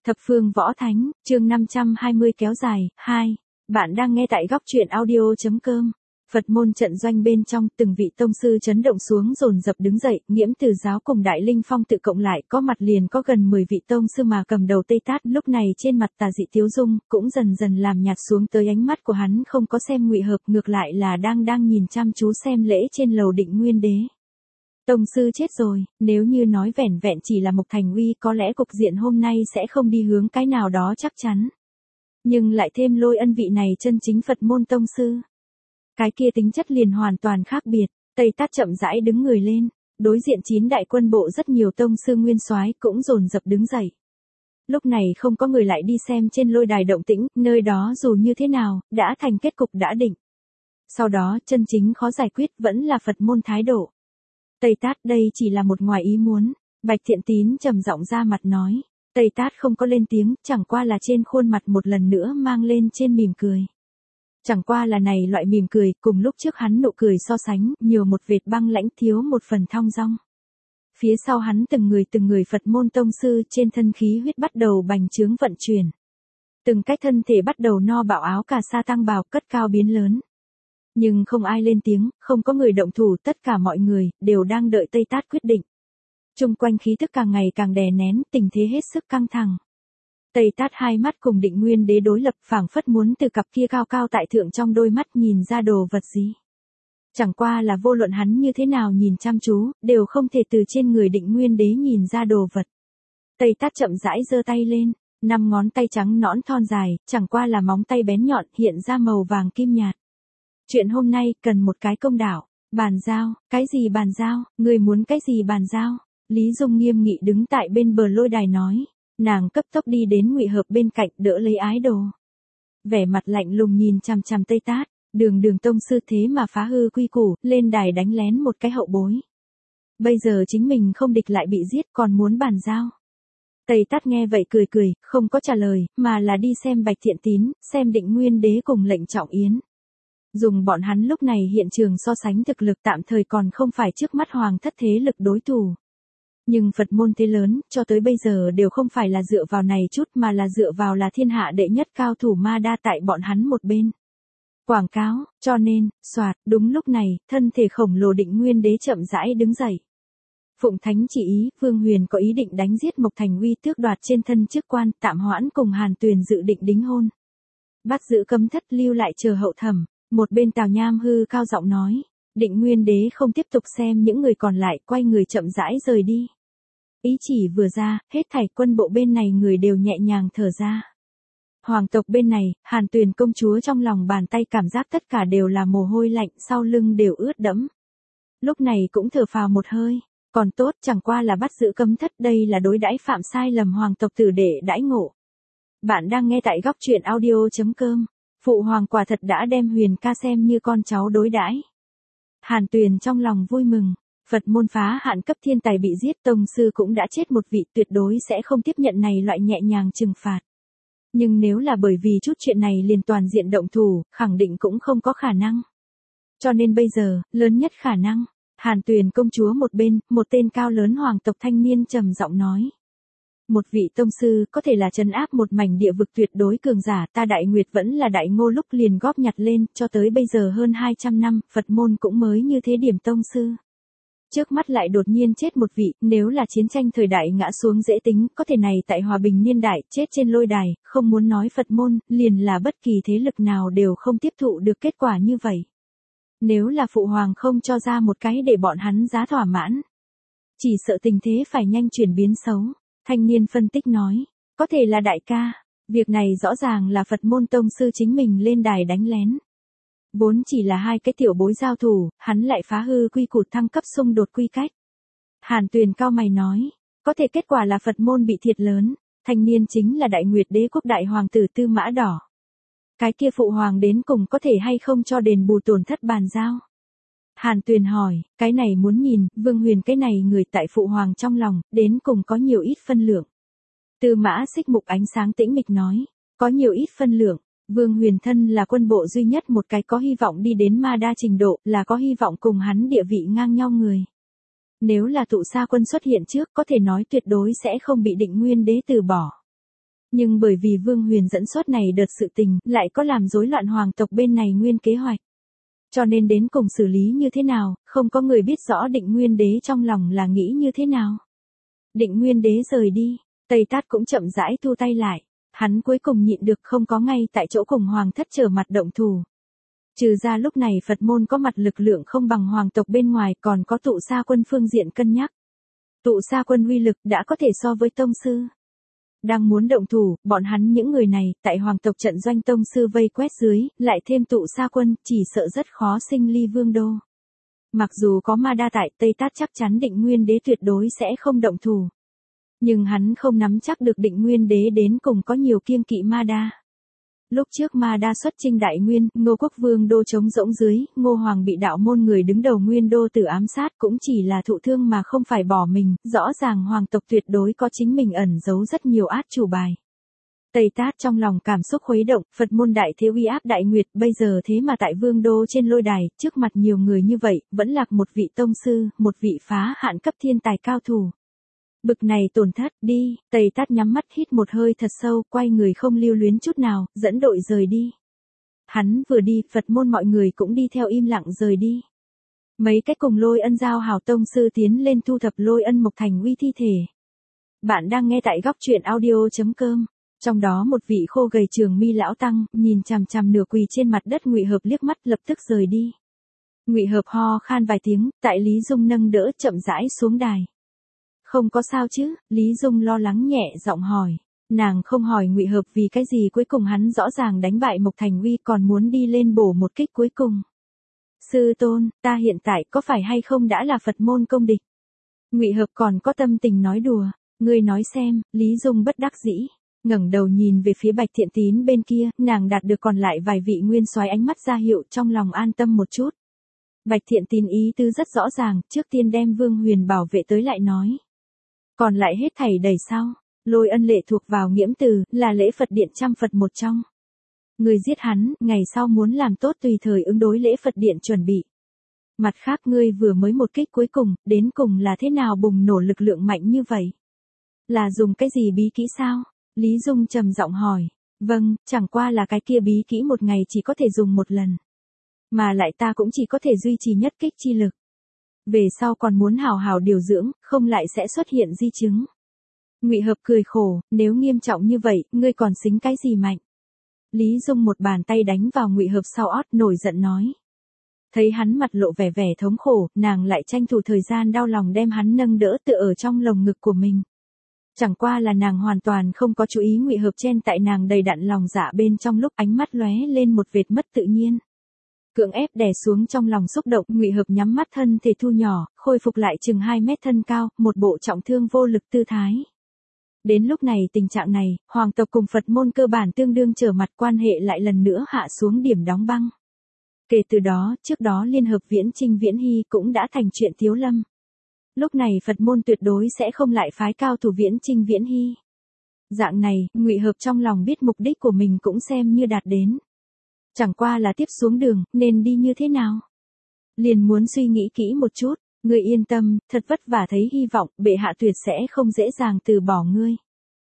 Thập phương võ thánh, chương 520 kéo dài, 2. Bạn đang nghe tại góc truyện audio.com. Phật môn trận doanh bên trong, từng vị tông sư chấn động xuống dồn dập đứng dậy, Nghiễm Từ giáo cùng Đại Linh Phong tự cộng lại, có mặt liền có gần 10 vị tông sư mà cầm đầu Tây Tát, lúc này trên mặt tà dị tiếu dung, cũng dần dần làm nhạt xuống tới ánh mắt của hắn không có xem ngụy hợp, ngược lại là đang nhìn chăm chú xem lễ trên lầu Định Nguyên Đế. Tông sư chết rồi, nếu như nói vẻn vẹn chỉ là Mộc Thành Uy có lẽ cục diện hôm nay sẽ không đi hướng cái nào đó chắc chắn. Nhưng lại thêm Lôi Ân vị này chân chính Phật môn tông sư. Cái kia tính chất liền hoàn toàn khác biệt, Tây Tát chậm rãi đứng người lên, đối diện 9 đại quân bộ rất nhiều tông sư nguyên soái cũng dồn dập đứng dậy. Lúc này không có người lại đi xem trên lôi đài động tĩnh, nơi đó dù như thế nào, đã thành kết cục đã định. Sau đó chân chính khó giải quyết vẫn là Phật môn thái độ. Tây Tát đây chỉ là một ngoài ý muốn, Bạch Thiện Tín trầm giọng ra mặt nói. Tây Tát không có lên tiếng, chẳng qua là trên khuôn mặt một lần nữa mang lên trên mỉm cười. Chẳng qua là này loại mỉm cười, cùng lúc trước hắn nụ cười so sánh, nhiều một vệt băng lãnh thiếu một phần thong dong. Phía sau hắn từng người Phật môn tông sư trên thân khí huyết bắt đầu bành trướng vận chuyển. Từng cách thân thể bắt đầu no bạo áo cà sa tăng bào cất cao biến lớn. Nhưng không ai lên tiếng, không có người động thủ, tất cả mọi người đều đang đợi Tây Tát quyết định. Chung quanh khí thức càng ngày càng đè nén, tình thế hết sức căng thẳng. Tây Tát hai mắt cùng Định Nguyên Đế đối lập, phảng phất muốn từ cặp kia cao cao tại thượng trong đôi mắt nhìn ra đồ vật gì. Chẳng qua là vô luận hắn như thế nào nhìn chăm chú, đều không thể từ trên người Định Nguyên Đế nhìn ra đồ vật. Tây Tát chậm rãi giơ tay lên, 5 ngón tay trắng nõn thon dài, chẳng qua là móng tay bén nhọn hiện ra màu vàng kim nhạt. Chuyện hôm nay cần một cái công đạo, bàn giao, cái gì bàn giao, người muốn cái gì bàn giao? Lý Dung nghiêm nghị đứng tại bên bờ lôi đài nói, nàng cấp tốc đi đến ngụy hợp bên cạnh đỡ lấy ái đồ. Vẻ mặt lạnh lùng nhìn chằm chằm Tây Tát, đường tông sư thế mà phá hư quy củ, lên đài đánh lén một cái hậu bối. Bây giờ chính mình không địch lại bị giết còn muốn bàn giao. Tây Tát nghe vậy cười, không có trả lời, mà là đi xem Bạch Thiện Tín, xem Định Nguyên Đế cùng Lệnh Trọng Yến. Dùng bọn hắn lúc này hiện trường so sánh thực lực tạm thời còn không phải trước mắt hoàng thất thế lực đối thủ. Nhưng Phật môn thế lớn, cho tới bây giờ đều không phải là dựa vào này chút mà là dựa vào là thiên hạ đệ nhất cao thủ Ma Đa tại bọn hắn một bên. Quảng cáo, cho nên, soạt, đúng lúc này, thân thể khổng lồ Định Nguyên Đế chậm rãi đứng dậy. Phụng Thánh chỉ ý, Vương Huyền có ý định đánh giết Mộc Thành Uy tước đoạt trên thân chức quan, tạm hoãn cùng Hàn Tuyền dự định đính hôn. Bắt giữ cấm thất lưu lại chờ hậu thẩm. Một bên Tào Nham hư cao giọng nói, Định Nguyên Đế không tiếp tục xem những người còn lại, quay người chậm rãi rời đi. Ý chỉ vừa ra, hết thảy quân bộ bên này người đều nhẹ nhàng thở ra. Hoàng tộc bên này, Hàn Tuyền công chúa trong lòng bàn tay cảm giác tất cả đều là mồ hôi lạnh, sau lưng đều ướt đẫm. Lúc này cũng thở phào một hơi, còn tốt chẳng qua là bắt giữ cấm thất, đây là đối đãi phạm sai lầm hoàng tộc tử đệ đãi ngộ. Bạn đang nghe tại góc truyện audio.com. Phụ hoàng quả thật đã đem Huyền ca xem như con cháu đối đãi. Hàn Tuyền trong lòng vui mừng, Phật môn phá hạn cấp thiên tài bị giết, tông sư cũng đã chết một vị, tuyệt đối sẽ không tiếp nhận này loại nhẹ nhàng trừng phạt. Nhưng nếu là bởi vì chút chuyện này liền toàn diện động thủ, khẳng định cũng không có khả năng. Cho nên bây giờ, lớn nhất khả năng, Hàn Tuyền công chúa một bên, một tên cao lớn hoàng tộc thanh niên trầm giọng nói. Một vị tông sư có thể là trấn áp một mảnh địa vực tuyệt đối cường giả, ta Đại Nguyệt vẫn là Đại Ngô lúc liền góp nhặt lên, cho tới bây giờ hơn 200 năm, Phật môn cũng mới như thế điểm tông sư. Trước mắt lại đột nhiên chết một vị, nếu là chiến tranh thời đại ngã xuống dễ tính, có thể này tại hòa bình niên đại, chết trên lôi đài, không muốn nói Phật môn, liền là bất kỳ thế lực nào đều không tiếp thụ được kết quả như vậy. Nếu là phụ hoàng không cho ra một cái để bọn hắn giá thỏa mãn, chỉ sợ tình thế phải nhanh chuyển biến xấu. Thanh niên phân tích nói, có thể là đại ca, việc này rõ ràng là Phật môn tông sư chính mình lên đài đánh lén. Vốn chỉ là hai cái tiểu bối giao thủ, hắn lại phá hư quy củ thăng cấp xung đột quy cách. Hàn Tuyền cao mày nói, có thể kết quả là Phật môn bị thiệt lớn, thanh niên chính là Đại Nguyệt Đế quốc đại hoàng tử Tư Mã Đỏ. Cái kia phụ hoàng đến cùng có thể hay không cho đền bù tổn thất bàn giao? Hàn Tuyền hỏi, cái này muốn nhìn, Vương Huyền cái này người tại phụ hoàng trong lòng, đến cùng có nhiều ít phân lượng. Tư Mã Xích Mục ánh sáng tĩnh mịch nói, có nhiều ít phân lượng, Vương Huyền thân là quân bộ duy nhất một cái có hy vọng đi đến Ma Đa trình độ, là có hy vọng cùng hắn địa vị ngang nhau người. Nếu là tụ xa quân xuất hiện trước, có thể nói tuyệt đối sẽ không bị Định Nguyên Đế từ bỏ. Nhưng bởi vì Vương Huyền dẫn xuất này đợt sự tình, lại có làm rối loạn hoàng tộc bên này nguyên kế hoạch. Cho nên đến cùng xử lý như thế nào, không có người biết rõ Định Nguyên Đế trong lòng là nghĩ như thế nào. Định Nguyên Đế rời đi, Tây Tát cũng chậm rãi thu tay lại. Hắn cuối cùng nhịn được không có ngay tại chỗ cùng hoàng thất trở mặt động thủ. Trừ ra lúc này Phật môn có mặt lực lượng không bằng hoàng tộc bên ngoài, còn có Tụ Sa Quân phương diện cân nhắc. Tụ Sa Quân uy lực đã có thể so với tông sư. Đang muốn động thủ, bọn hắn những người này, tại hoàng tộc trận doanh tông sư vây quét dưới, lại thêm Tụ Sa Quân, chỉ sợ rất khó sinh ly vương đô. Mặc dù có Ma Đa tại, Tây Tát chắc chắn Định Nguyên Đế tuyệt đối sẽ không động thủ. Nhưng hắn không nắm chắc được Định Nguyên Đế đến cùng có nhiều kiêng kỵ Ma Đa. Lúc trước Ma Đa xuất chinh Đại Nguyên, Ngô Quốc Vương đô trống rỗng dưới, Ngô Hoàng bị đạo môn người đứng đầu Nguyên đô tử ám sát, cũng chỉ là thụ thương mà không phải bỏ mình, rõ ràng hoàng tộc tuyệt đối có chính mình ẩn giấu rất nhiều át chủ bài. Tây Tát trong lòng cảm xúc khuấy động, Phật môn đại thế uy áp Đại Nguyệt, bây giờ thế mà tại Vương đô trên lôi đài, trước mặt nhiều người như vậy, vẫn lạc một vị tông sư, một vị phá hạn cấp thiên tài cao thủ. Bực này tổn thất, đi, Tây Tát nhắm mắt hít một hơi thật sâu, quay người không lưu luyến chút nào, dẫn đội rời đi. Hắn vừa đi, Phật môn mọi người cũng đi theo im lặng rời đi. Mấy cái cùng Lôi Ân giao hảo tông sư tiến lên thu thập Lôi Ân Mộc Thành Uy thi thể. Bạn đang nghe tại góc truyện audio.com. Trong đó một vị khô gầy trường mi lão tăng, nhìn chằm chằm nửa quỳ trên mặt đất Ngụy Hợp liếc mắt lập tức rời đi. Ngụy Hợp ho khan vài tiếng, tại Lý Dung nâng đỡ chậm rãi xuống đài. Không có sao chứ, Lý Dung lo lắng nhẹ giọng hỏi. Nàng không hỏi Ngụy Hợp vì cái gì cuối cùng hắn rõ ràng đánh bại Mộc Thành Uy còn muốn đi lên bổ một kích cuối cùng. Sư tôn, ta hiện tại có phải hay không đã là Phật môn công địch? Ngụy Hợp còn có tâm tình nói đùa, ngươi nói xem, Lý Dung bất đắc dĩ. Ngẩng đầu nhìn về phía Bạch Thiện Tín bên kia, nàng đạt được còn lại vài vị nguyên soái ánh mắt ra hiệu trong lòng an tâm một chút. Bạch Thiện Tín ý tứ rất rõ ràng, trước tiên đem Vương Huyền bảo vệ tới lại nói. Còn lại hết thảy đầy sau, Lôi Ân lệ thuộc vào Nghiễm Từ, là lễ Phật điện trăm Phật một trong. Người giết hắn, ngày sau muốn làm tốt tùy thời ứng đối lễ Phật điện chuẩn bị. Mặt khác ngươi vừa mới một kích cuối cùng, đến cùng là thế nào bùng nổ lực lượng mạnh như vậy? Là dùng cái gì bí kỹ sao? Lý Dung trầm giọng hỏi. Vâng, chẳng qua là cái kia bí kỹ một ngày chỉ có thể dùng một lần. Mà lại ta cũng chỉ có thể duy trì nhất kích chi lực. Về sau còn muốn hào hào điều dưỡng, không lại sẽ xuất hiện di chứng. Ngụy Hợp cười khổ, nếu nghiêm trọng như vậy, ngươi còn xính cái gì mạnh? Lý Dung một bàn tay đánh vào Ngụy Hợp sau ót nổi giận nói. Thấy hắn mặt lộ vẻ vẻ thống khổ, nàng lại tranh thủ thời gian đau lòng đem hắn nâng đỡ tựa ở trong lồng ngực của mình. Chẳng qua là nàng hoàn toàn không có chú ý Ngụy Hợp chen tại nàng đầy đặn lòng dạ bên trong lúc ánh mắt lóe lên một vệt mất tự nhiên. Cưỡng ép đè xuống trong lòng xúc động, Ngụy Hợp nhắm mắt thân thể thu nhỏ, khôi phục lại chừng 2 mét thân cao, một bộ trọng thương vô lực tư thái. Đến lúc này tình trạng này, hoàng tộc cùng Phật môn cơ bản tương đương trở mặt quan hệ lại lần nữa hạ xuống điểm đóng băng. Kể từ đó, trước đó Liên hợp Viễn Trinh Viễn Hy cũng đã thành chuyện thiếu lâm. Lúc này Phật môn tuyệt đối sẽ không lại phái cao thủ Viễn Trinh Viễn Hy. Dạng này, Ngụy Hợp trong lòng biết mục đích của mình cũng xem như đạt đến. Chẳng qua là tiếp xuống đường, nên đi như thế nào? Liền muốn suy nghĩ kỹ một chút, ngươi yên tâm, thật vất vả thấy hy vọng, bệ hạ tuyệt sẽ không dễ dàng từ bỏ ngươi.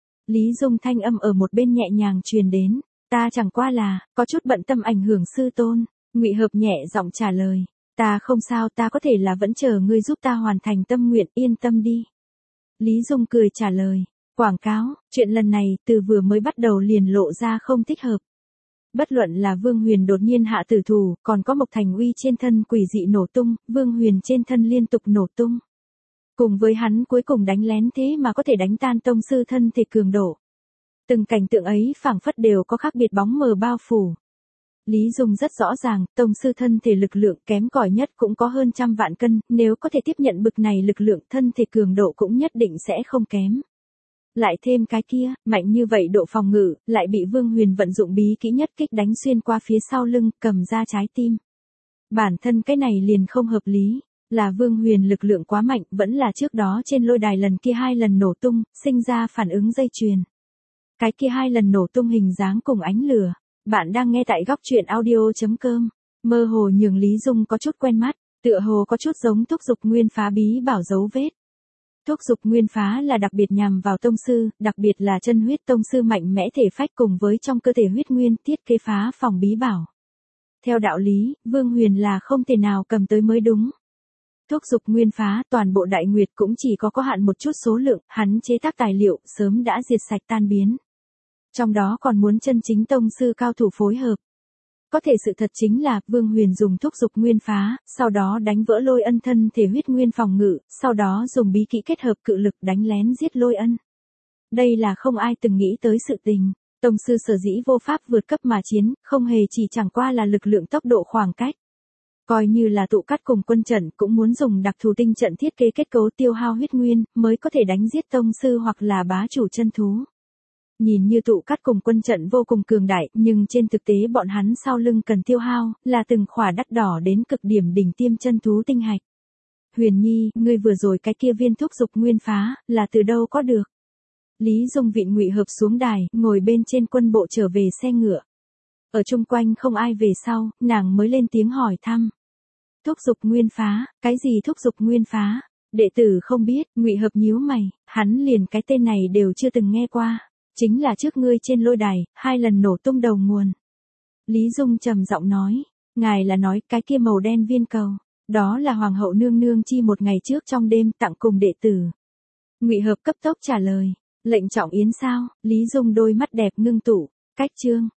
Lý Dung thanh âm ở một bên nhẹ nhàng truyền đến, ta chẳng qua là, có chút bận tâm ảnh hưởng sư tôn. Ngụy Hợp nhẹ giọng trả lời, ta không sao, ta có thể là vẫn chờ ngươi giúp ta hoàn thành tâm nguyện, yên tâm đi. Lý Dung cười trả lời, quảng cáo, chuyện lần này từ vừa mới bắt đầu liền lộ ra không thích hợp. Bất luận là Vương Huyền đột nhiên hạ tử thủ, còn có Mộc Thành Uy trên thân quỷ dị nổ tung, Vương Huyền trên thân liên tục nổ tung. Cùng với hắn cuối cùng đánh lén thế mà có thể đánh tan tông sư thân thể cường độ. Từng cảnh tượng ấy phảng phất đều có khác biệt bóng mờ bao phủ. Lý Dung rất rõ ràng, tông sư thân thể lực lượng kém cỏi nhất cũng có hơn 100 vạn cân, nếu có thể tiếp nhận bực này lực lượng thân thể cường độ cũng nhất định sẽ không kém. Lại thêm cái kia, mạnh như vậy độ phòng ngự, lại bị Vương Huyền vận dụng bí kỹ nhất kích đánh xuyên qua phía sau lưng, cầm ra trái tim. Bản thân cái này liền không hợp lý, là Vương Huyền lực lượng quá mạnh, vẫn là trước đó trên lôi đài lần kia 2 lần nổ tung, sinh ra phản ứng dây chuyền. Cái kia 2 lần nổ tung hình dáng cùng ánh lửa. Bạn đang nghe tại góc truyện audio.com. Mơ hồ nhường Lý Dung có chút quen mắt, tựa hồ có chút giống thúc dục nguyên phá bí bảo dấu vết. Thúc dục nguyên phá là đặc biệt nhằm vào tông sư, đặc biệt là chân huyết tông sư mạnh mẽ thể phách cùng với trong cơ thể huyết nguyên thiết kế phá phòng bí bảo. Theo đạo lý, Vương Huyền là không thể nào cầm tới mới đúng. Thúc dục nguyên phá, toàn bộ Đại Nguyệt cũng chỉ có hạn một chút số lượng, hắn chế tác tài liệu sớm đã diệt sạch tan biến. Trong đó còn muốn chân chính tông sư cao thủ phối hợp. Có thể sự thật chính là Vương Huyền dùng thúc dục nguyên phá, sau đó đánh vỡ Lôi Ân thân thể huyết nguyên phòng ngự, sau đó dùng bí kỹ kết hợp cự lực đánh lén giết Lôi Ân. Đây là không ai từng nghĩ tới sự tình. Tông sư sở dĩ vô pháp vượt cấp mà chiến, không hề chỉ chẳng qua là lực lượng tốc độ khoảng cách. Coi như là tụ cắt cùng quân trận cũng muốn dùng đặc thù tinh trận thiết kế kết cấu tiêu hao huyết nguyên, mới có thể đánh giết tông sư hoặc là bá chủ chân thú. Nhìn như tụ cắt cùng quân trận vô cùng cường đại, nhưng trên thực tế bọn hắn sau lưng cần tiêu hao, là từng khỏa đắt đỏ đến cực điểm đỉnh tiêm chân thú tinh hạch. Huyền Nhi, ngươi vừa rồi cái kia viên thúc dục nguyên phá, là từ đâu có được? Lý Dung Vịn Ngụy Hợp xuống đài, ngồi bên trên quân bộ trở về xe ngựa. Ở chung quanh không ai về sau, nàng mới lên tiếng hỏi thăm. Thúc dục nguyên phá, cái gì thúc dục nguyên phá? Đệ tử không biết, Ngụy Hợp nhíu mày, hắn liền cái tên này đều chưa từng nghe qua. Chính là trước ngươi trên lôi đài, 2 lần nổ tung đầu nguồn. Lý Dung trầm giọng nói, ngài là nói cái kia màu đen viên cầu, đó là Hoàng hậu nương nương chi một ngày trước trong đêm tặng cùng đệ tử. Ngụy Hợp cấp tốc trả lời, lệnh trọng yến sao? Lý Dung đôi mắt đẹp ngưng tụ, cách chương.